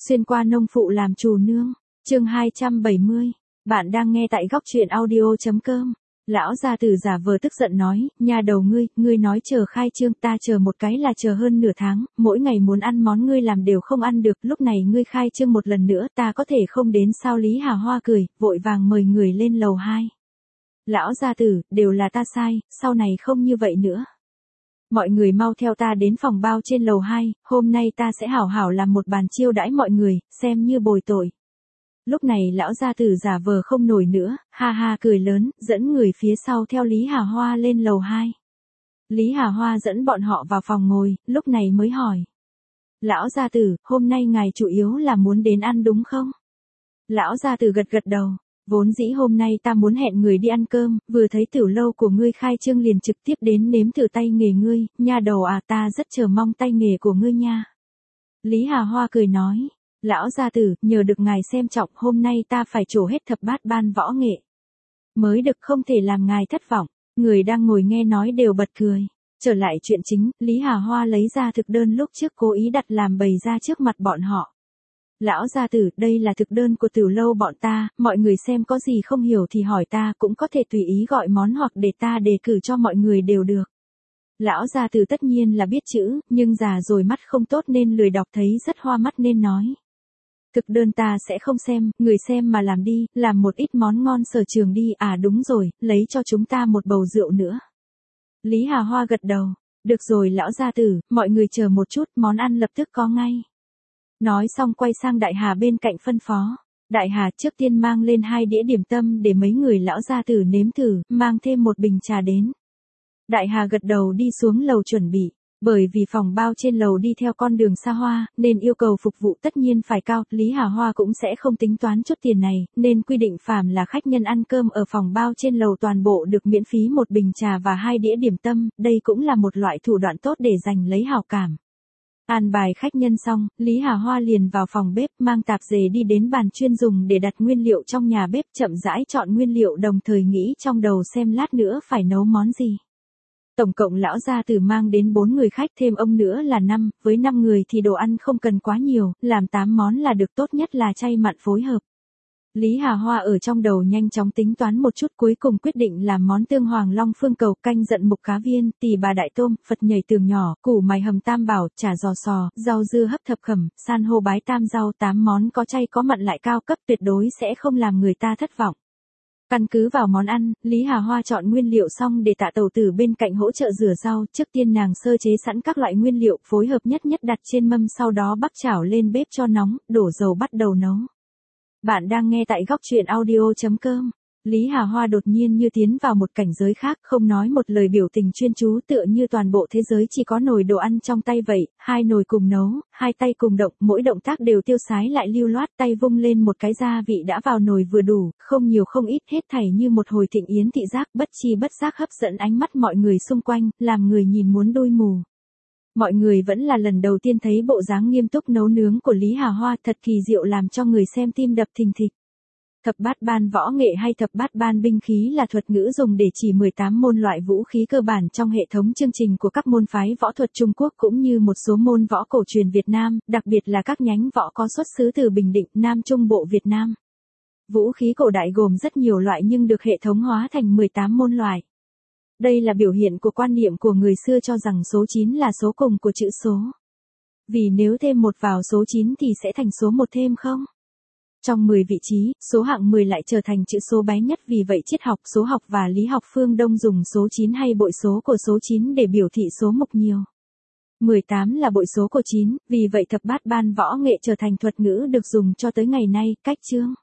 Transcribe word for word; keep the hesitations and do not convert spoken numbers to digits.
Xuyên qua nông phụ làm chủ nương, chương hai trăm bảy mươi. Bạn đang nghe tại góc truyện audio.com. Lão gia tử giả vờ tức giận nói, nhà đầu ngươi, ngươi nói chờ khai trương, ta chờ một cái là chờ hơn nửa tháng, mỗi ngày muốn ăn món ngươi làm đều không ăn được, lúc này ngươi khai trương một lần nữa, ta có thể không đến sao? Lý Hà Hoa cười, vội vàng mời người lên lầu hai. Lão gia tử, đều là ta sai, sau này không như vậy nữa. Mọi người mau theo ta đến phòng bao trên lầu hai, hôm nay ta sẽ hảo hảo làm một bàn chiêu đãi mọi người, xem như bồi tội. Lúc này lão gia tử giả vờ không nổi nữa, ha ha cười lớn, dẫn người phía sau theo Lý Hà Hoa lên lầu hai. Lý Hà Hoa dẫn bọn họ vào phòng ngồi, lúc này mới hỏi. Lão gia tử, hôm nay ngài chủ yếu là muốn đến ăn đúng không? Lão gia tử gật gật đầu. Vốn dĩ hôm nay ta muốn hẹn người đi ăn cơm, vừa thấy tiểu lâu của ngươi khai trương liền trực tiếp đến nếm thử tay nghề ngươi, nha đầu à, ta rất chờ mong tay nghề của ngươi nha. Lý Hà Hoa cười nói, lão gia tử, nhờ được ngài xem trọng, hôm nay ta phải trổ hết thập bát ban võ nghệ. Mới được, không thể làm ngài thất vọng. Người đang ngồi nghe nói đều bật cười. Trở lại chuyện chính, Lý Hà Hoa lấy ra thực đơn lúc trước cố ý đặt làm bày ra trước mặt bọn họ. Lão gia tử, đây là thực đơn của tiểu lâu bọn ta, mọi người xem có gì không hiểu thì hỏi ta, cũng có thể tùy ý gọi món hoặc để ta đề cử cho mọi người đều được. Lão gia tử tất nhiên là biết chữ, nhưng già rồi mắt không tốt nên lười đọc, thấy rất hoa mắt nên nói. Thực đơn ta sẽ không xem, người xem mà làm đi, làm một ít món ngon sở trường đi, à đúng rồi, lấy cho chúng ta một bầu rượu nữa. Lý Hà Hoa gật đầu, được rồi lão gia tử, mọi người chờ một chút, món ăn lập tức có ngay. Nói xong quay sang Đại Hà bên cạnh phân phó. Đại Hà trước tiên mang lên hai đĩa điểm tâm để mấy người lão gia tử nếm thử, mang thêm một bình trà đến. Đại Hà gật đầu đi xuống lầu chuẩn bị. Bởi vì phòng bao trên lầu đi theo con đường xa hoa, nên yêu cầu phục vụ tất nhiên phải cao, Lý Hà Hoa cũng sẽ không tính toán chút tiền này, nên quy định phàm là khách nhân ăn cơm ở phòng bao trên lầu toàn bộ được miễn phí một bình trà và hai đĩa điểm tâm, đây cũng là một loại thủ đoạn tốt để giành lấy hảo cảm. An bài khách nhân xong, Lý Hà Hoa liền vào phòng bếp mang tạp dề đi đến bàn chuyên dùng để đặt nguyên liệu trong nhà bếp, chậm rãi chọn nguyên liệu đồng thời nghĩ trong đầu xem lát nữa phải nấu món gì. Tổng cộng lão gia tử mang đến bốn người khách thêm ông nữa là năm, với năm người thì đồ ăn không cần quá nhiều, làm tám món là được, tốt nhất là chay mặn phối hợp. Lý Hà Hoa ở trong đầu nhanh chóng tính toán một chút, cuối cùng quyết định làm món tương hoàng long phương cầu, canh giận mục cá viên, tỳ bà đại tôm, phật nhảy tường nhỏ, củ mày hầm tam bảo, chả giò sò, rau dưa hấp thập khẩm, san hô bái tam rau, tám món có chay có mặn lại cao cấp, tuyệt đối sẽ không làm người ta thất vọng. Căn cứ vào món ăn, Lý Hà Hoa chọn nguyên liệu xong để Tạ Tẩu Tử bên cạnh hỗ trợ rửa rau, trước tiên nàng sơ chế sẵn các loại nguyên liệu, phối hợp nhất nhất đặt trên mâm, sau đó bắc chảo lên bếp cho nóng, đổ dầu bắt đầu nấu. Bạn đang nghe tại góc truyện audio.com. Lý Hà Hoa đột nhiên như tiến vào một cảnh giới khác, không nói một lời, biểu tình chuyên chú, tựa như toàn bộ thế giới chỉ có nồi đồ ăn trong tay vậy, hai nồi cùng nấu, hai tay cùng động, mỗi động tác đều tiêu sái lại lưu loát, tay vung lên một cái gia vị đã vào nồi vừa đủ, không nhiều không ít, hết thảy như một hồi thịnh yến thị giác, bất chi bất giác hấp dẫn ánh mắt mọi người xung quanh, làm người nhìn muốn đôi mù. Mọi người vẫn là lần đầu tiên thấy bộ dáng nghiêm túc nấu nướng của Lý Hà Hoa, thật kỳ diệu, làm cho người xem tim đập thình thịch. Thập bát ban võ nghệ hay thập bát ban binh khí là thuật ngữ dùng để chỉ mười tám môn loại vũ khí cơ bản trong hệ thống chương trình của các môn phái võ thuật Trung Quốc cũng như một số môn võ cổ truyền Việt Nam, đặc biệt là các nhánh võ có xuất xứ từ Bình Định, Nam Trung Bộ Việt Nam. Vũ khí cổ đại gồm rất nhiều loại nhưng được hệ thống hóa thành mười tám môn loại. Đây là biểu hiện của quan niệm của người xưa cho rằng số chín là số cùng của chữ số. Vì nếu thêm một vào số chín thì sẽ thành số một thêm không. Trong mười vị trí, số hạng mười lại trở thành chữ số bé nhất, vì vậy triết học, số học và lý học phương Đông dùng số chín hay bội số của số chín để biểu thị số mục nhiều. mười tám là bội số của chín, vì vậy thập bát ban võ nghệ trở thành thuật ngữ được dùng cho tới ngày nay, cách chương.